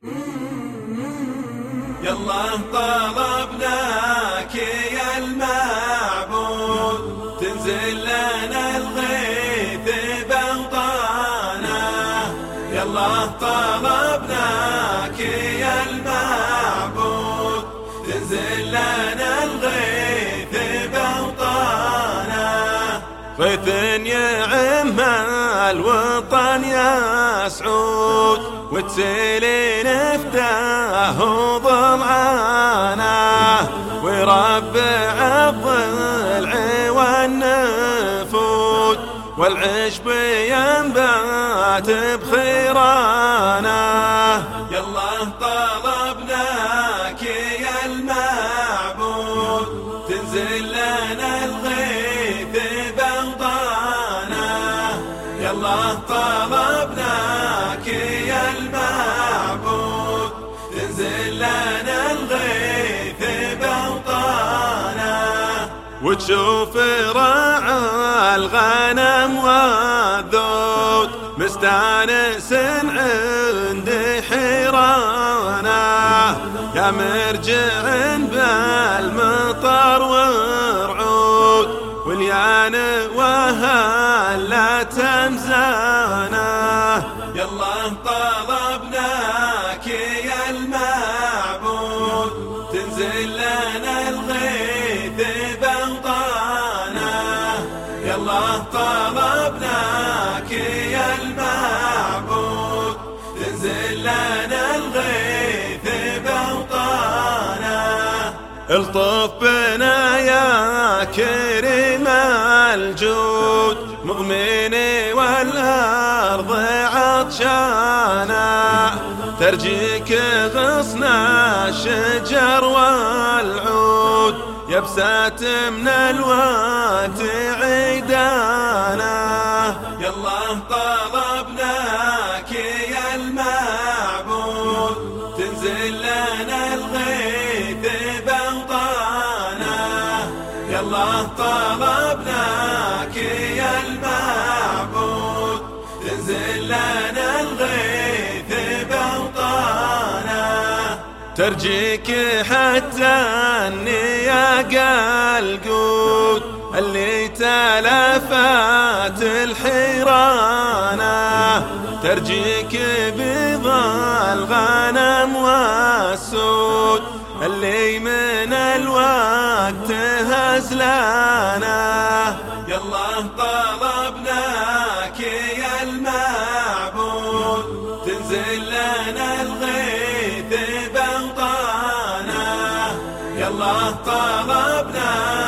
يلا طلبناك يا المعبود تنزل لنا الغيث بأوطانا. يلا طلبناك يا المعبود تنزل لنا الغيث بأوطانا. غيث يعم الوطن يا سعود وتسيلين افتاه ضلعانا ويربع الضلع والنفود والعشب ينبات بخيرانا. يلا طلبناك يا المعبود تنزل لنا الغيث بأوطانا. يلا طلبناك يا المعبود تنزل لنا الغيث بأوطانا. وتشوف راعى الغنم والذود مستانس عند حيرانا يا مرجع بالمطر ورعود واليان وهلا تمزانا. يلا طلبناك يا المعبود تنزل لنا الغيث بأوطانا. يلا طلبناك يا المعبود تنزل لنا الغيث بأوطانا. الطف بنا يا كريم الجود مؤمني والأرض عطشانا ترجيك غصن الشجر والعود يبسات من الوقت عيدانا. يلا طلبناك يا المعبود تنزل لنا الغيث بأوطانا. يلا طلبناك يا المعبود تنزل لنا الغيث بأوطانا. ترجيك حتى النياقة القود اللي تلفت الحيرانة ترجيك بيض الغنم والسود اللي من الوقت هزلانا. يلا طلبناك يا المعبود تنزل لنا الغيث بأوطانا. يلا طلبناك